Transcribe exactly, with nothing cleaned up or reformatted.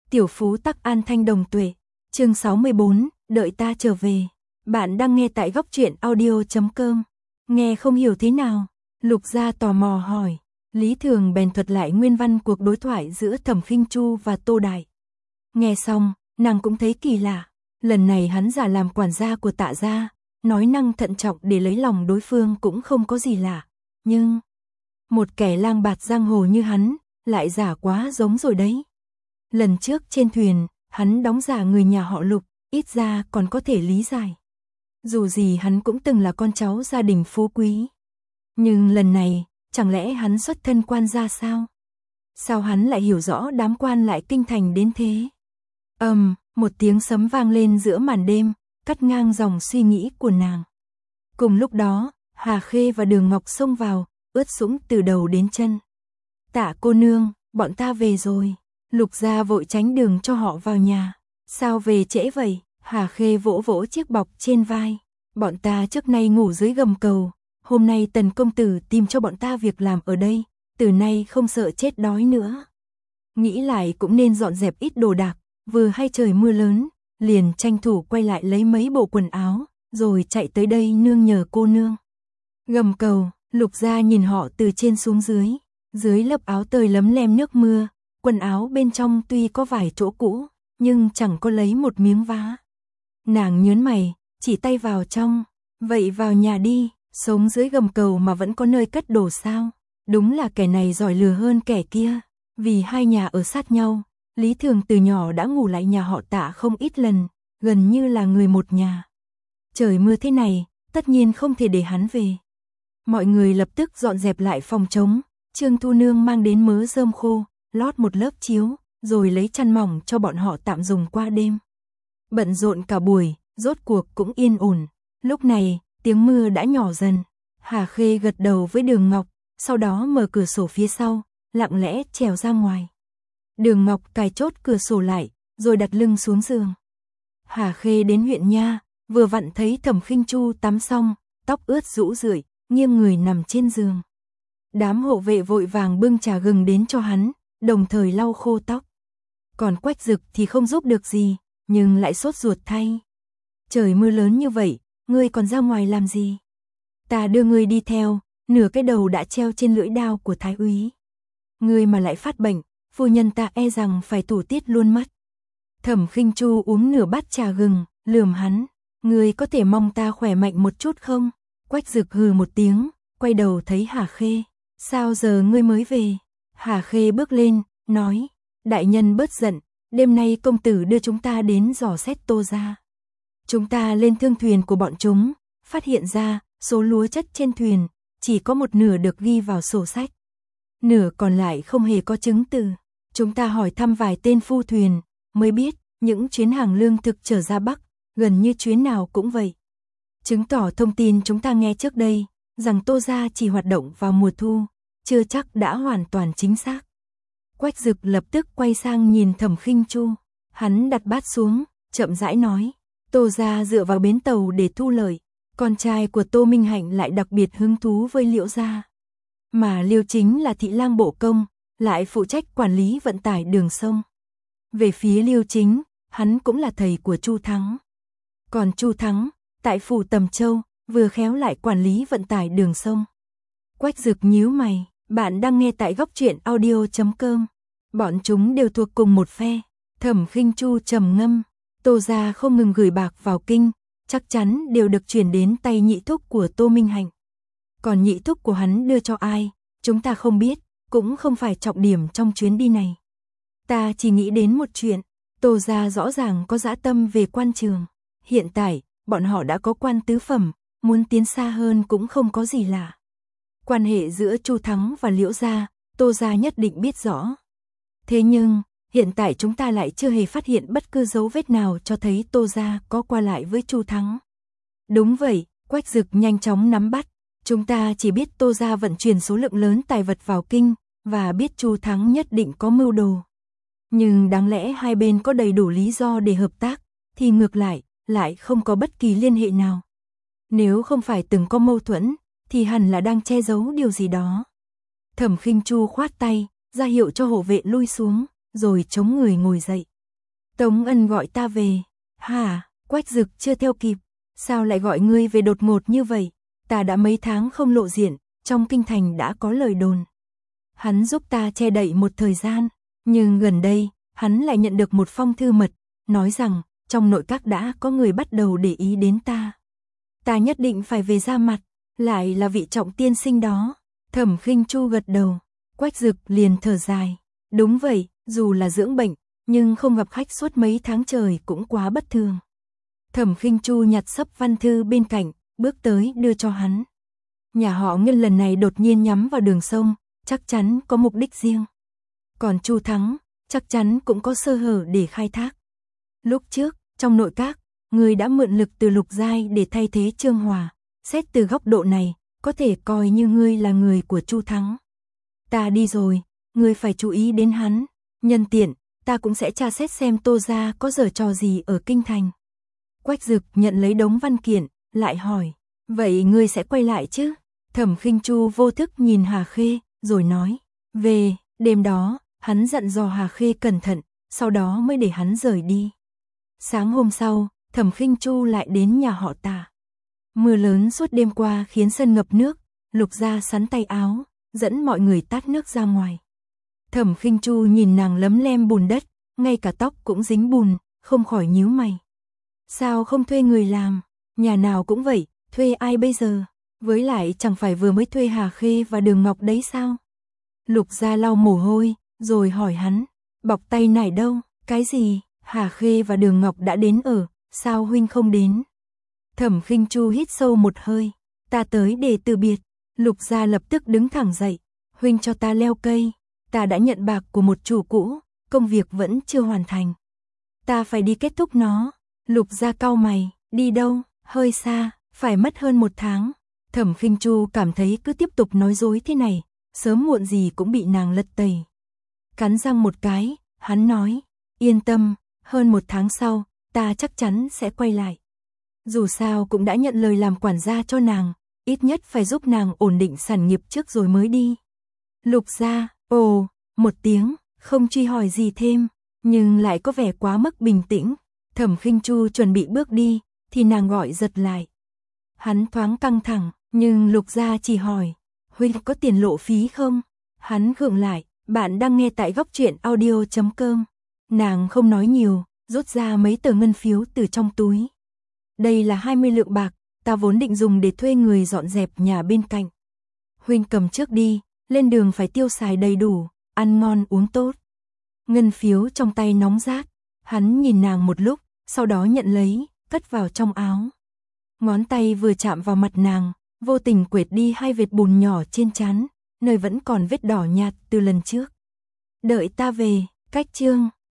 Tiểu phú tắc an thanh đồng tuệ. Chương sáu mươi bốn, đợi ta trở về. Bạn đang nghe tại góc truyện audio chấm com. Nghe không hiểu thế nào? Lục Gia tò mò hỏi. Lý Thường bèn thuật lại nguyên văn cuộc đối thoại giữa Thẩm Khinh Chu và Tô Đại. Nghe xong, nàng cũng thấy kỳ lạ. Lần này hắn giả làm quản gia của Tạ gia, nói năng thận trọng để lấy lòng đối phương cũng không có gì lạ. Nhưng, một kẻ lang bạt giang hồ như hắn, lại giả quá giống rồi đấy. Lần trước trên thuyền, hắn đóng giả người nhà họ Lục, ít ra còn có thể lý giải. Dù gì hắn cũng từng là con cháu gia đình phú quý. Nhưng lần này, chẳng lẽ hắn xuất thân quan gia sao? Sao hắn lại hiểu rõ đám quan lại kinh thành đến thế? Ầm, um, một tiếng sấm vang lên giữa màn đêm, cắt ngang dòng suy nghĩ của nàng. Cùng lúc đó, Hà Khê và Đường Ngọc xông vào, ướt sũng từ đầu đến chân. Tạ cô nương, bọn ta về rồi. Lục Gia vội tránh đường cho họ vào nhà. Sao về trễ vậy? Hà Khê vỗ vỗ chiếc bọc trên vai. Bọn ta trước nay ngủ dưới gầm cầu. Hôm nay Tần công tử tìm cho bọn ta việc làm ở đây. Từ nay không sợ chết đói nữa. Nghĩ lại cũng nên dọn dẹp ít đồ đạc. Vừa hay trời mưa lớn, liền tranh thủ quay lại lấy mấy bộ quần áo, rồi chạy tới đây nương nhờ cô nương. Gầm cầu, Lục Gia nhìn họ từ trên xuống dưới. Dưới lớp áo tơi lấm lem nước mưa, quần áo bên trong tuy có vài chỗ cũ, nhưng chẳng có lấy một miếng vá. Nàng nhớn mày, chỉ tay vào trong. Vậy vào nhà đi, sống dưới gầm cầu mà vẫn có nơi cất đồ sao? Đúng là kẻ này giỏi lừa hơn kẻ kia. Vì hai nhà ở sát nhau, Lý Thường từ nhỏ đã ngủ lại nhà họ Tạ không ít lần, gần như là người một nhà. Trời mưa thế này, tất nhiên không thể để hắn về. Mọi người lập tức dọn dẹp lại phòng trống. Trương Thu Nương mang đến mớ rơm khô, lót một lớp chiếu, rồi lấy chăn mỏng cho bọn họ tạm dùng qua đêm. Bận rộn cả buổi, rốt cuộc cũng yên ổn. Lúc này, tiếng mưa đã nhỏ dần. Hà Khê gật đầu với Đường Ngọc, sau đó mở cửa sổ phía sau, lặng lẽ trèo ra ngoài. Đường Ngọc cài chốt cửa sổ lại, rồi đặt lưng xuống giường. Hà Khê đến huyện nha, vừa vặn thấy Thẩm Khinh Chu tắm xong, tóc ướt rũ rượi, nghiêng người nằm trên giường. Đám hộ vệ vội vàng bưng trà gừng đến cho hắn, đồng thời lau khô tóc. Còn Quách Dực thì không giúp được gì, nhưng lại sốt ruột thay. Trời mưa lớn như vậy, ngươi còn ra ngoài làm gì? Ta đưa ngươi đi theo, nửa cái đầu đã treo trên lưỡi đao của thái úy. Ngươi mà lại phát bệnh, phu nhân ta e rằng phải tủ tiết luôn mất. Thẩm Khinh Chu uống nửa bát trà gừng, lườm hắn. Ngươi có thể mong ta khỏe mạnh một chút không? Quách Dực hừ một tiếng, quay đầu thấy Hà Khê. Sao giờ ngươi mới về? Hà Khê bước lên, nói. Đại nhân bớt giận, đêm nay công tử đưa chúng ta đến dò xét Tô gia. Chúng ta lên thương thuyền của bọn chúng, phát hiện ra số lúa chất trên thuyền chỉ có một nửa được ghi vào sổ sách. Nửa còn lại không hề có chứng từ. Chúng ta hỏi thăm vài tên phu thuyền, mới biết những chuyến hàng lương thực trở ra Bắc, gần như chuyến nào cũng vậy. Chứng tỏ thông tin chúng ta nghe trước đây, rằng Tô gia chỉ hoạt động vào mùa thu, chưa chắc đã hoàn toàn chính xác. Quách Dực lập tức quay sang nhìn Thẩm Khinh Chu. Hắn đặt bát xuống, chậm rãi nói. Tô gia dựa vào bến tàu để thu lợi. Con trai của Tô Minh Hạnh lại đặc biệt hứng thú với Liễu gia. Mà Liêu Chính là thị lang bộ công, lại phụ trách quản lý vận tải đường sông. Về phía Liêu Chính, hắn cũng là thầy của Chu Thắng. Còn Chu Thắng, tại phủ Tầm Châu, vừa khéo lại quản lý vận tải đường sông. Quách Dực nhíu mày, bạn đang nghe tại góc truyện audio chấm com. Bọn chúng đều thuộc cùng một phe. Thẩm Khinh Chu trầm ngâm, Tô gia không ngừng gửi bạc vào kinh, chắc chắn đều được chuyển đến tay nhị thúc của Tô Minh Hạnh. Còn nhị thúc của hắn đưa cho ai, chúng ta không biết, cũng không phải trọng điểm trong chuyến đi này. Ta chỉ nghĩ đến một chuyện, Tô gia rõ ràng có dã tâm về quan trường. Hiện tại, bọn họ đã có quan tứ phẩm, muốn tiến xa hơn cũng không có gì lạ. Quan hệ giữa Chu Thắng và Liễu gia, Tô gia nhất định biết rõ. Thế nhưng, hiện tại chúng ta lại chưa hề phát hiện bất cứ dấu vết nào cho thấy Tô gia có qua lại với Chu Thắng. Đúng vậy, Quách Dực nhanh chóng nắm bắt. Chúng ta chỉ biết Tô gia vận chuyển số lượng lớn tài vật vào kinh, và biết Chu Thắng nhất định có mưu đồ. Nhưng đáng lẽ hai bên có đầy đủ lý do để hợp tác, thì ngược lại, lại không có bất kỳ liên hệ nào. Nếu không phải từng có mâu thuẫn, thì hẳn là đang che giấu điều gì đó. Thẩm Khinh Chu khoát tay, ra hiệu cho hộ vệ lui xuống, rồi chống người ngồi dậy. Tống Ân gọi ta về. Hả? Quách Dực chưa theo kịp. Sao lại gọi ngươi về đột ngột như vậy? Ta đã mấy tháng không lộ diện, trong kinh thành đã có lời đồn. Hắn giúp ta che đậy một thời gian, nhưng gần đây, hắn lại nhận được một phong thư mật, nói rằng, trong nội các đã có người bắt đầu để ý đến ta. Ta nhất định phải về ra mặt, lại là vị Trọng tiên sinh đó. Thẩm Khinh Chu gật đầu, Quách Dực liền thở dài. Đúng vậy, dù là dưỡng bệnh, nhưng không gặp khách suốt mấy tháng trời cũng quá bất thường. Thẩm Khinh Chu nhặt sấp văn thư bên cạnh, bước tới đưa cho hắn. Nhà họ Ngân lần này đột nhiên nhắm vào đường sông, chắc chắn có mục đích riêng. Còn Chu Thắng, chắc chắn cũng có sơ hở để khai thác. Lúc trước, trong nội các, người đã mượn lực từ Lục Giai để thay thế Trương Hòa. Xét từ góc độ này, có thể coi như ngươi là người của Chu Thắng. Ta đi rồi, ngươi phải chú ý đến hắn. Nhân tiện, ta cũng sẽ tra xét xem Tô gia có giở trò gì ở kinh thành. Quách Dực nhận lấy đống văn kiện, lại hỏi, vậy ngươi sẽ quay lại chứ? Thẩm Khinh Chu vô thức nhìn Hà Khê, rồi nói, về. Đêm đó, hắn dặn dò Hà Khê cẩn thận, sau đó mới để hắn rời đi. Sáng hôm sau, Thẩm Khinh Chu lại đến nhà họ Tả. Mưa lớn suốt đêm qua khiến sân ngập nước, Lục Gia sắn tay áo, dẫn mọi người tát nước ra ngoài. Thẩm Khinh Chu nhìn nàng lấm lem bùn đất, ngay cả tóc cũng dính bùn, không khỏi nhíu mày. Sao không thuê người làm? Nhà nào cũng vậy, thuê ai bây giờ? Với lại chẳng phải vừa mới thuê Hà Khê và Đường Ngọc đấy sao? Lục Gia lau mồ hôi, rồi hỏi hắn, bọc tay nải đâu? Cái gì? Hà Khê và Đường Ngọc đã đến ở, sao huynh không đến? Thẩm Khinh Chu hít sâu một hơi, ta tới để từ biệt. Lục Gia lập tức đứng thẳng dậy, huynh cho ta leo cây, ta đã nhận bạc của một chủ cũ, công việc vẫn chưa hoàn thành. Ta phải đi kết thúc nó. Lục Gia cau mày, đi đâu? Hơi xa, phải mất hơn một tháng. Thẩm Khinh Chu cảm thấy cứ tiếp tục nói dối thế này, sớm muộn gì cũng bị nàng lật tẩy. Cắn răng một cái, hắn nói, yên tâm, hơn một tháng sau, ta chắc chắn sẽ quay lại. Dù sao cũng đã nhận lời làm quản gia cho nàng, ít nhất phải giúp nàng ổn định sản nghiệp trước rồi mới đi. Lục Gia, ồ, một tiếng, không truy hỏi gì thêm, nhưng lại có vẻ quá mức bình tĩnh. Thẩm Khinh Chu chuẩn bị bước đi, thì nàng gọi giật lại. Hắn thoáng căng thẳng, nhưng Lục Gia chỉ hỏi, huynh có tiền lộ phí không? Hắn gượng lại, bạn đang nghe tại góc truyện audio chấm com. Nàng không nói nhiều, rút ra mấy tờ ngân phiếu từ trong túi. Đây là hai mươi lượng bạc, ta vốn định dùng để thuê người dọn dẹp nhà bên cạnh. Huynh cầm trước đi, lên đường phải tiêu xài đầy đủ, ăn ngon uống tốt. Ngân phiếu trong tay nóng rát, hắn nhìn nàng một lúc, sau đó nhận lấy, cất vào trong áo. Ngón tay vừa chạm vào mặt nàng, vô tình quệt đi hai vệt bùn nhỏ trên trán, nơi vẫn còn vết đỏ nhạt từ lần trước. Đợi ta về, cách chương.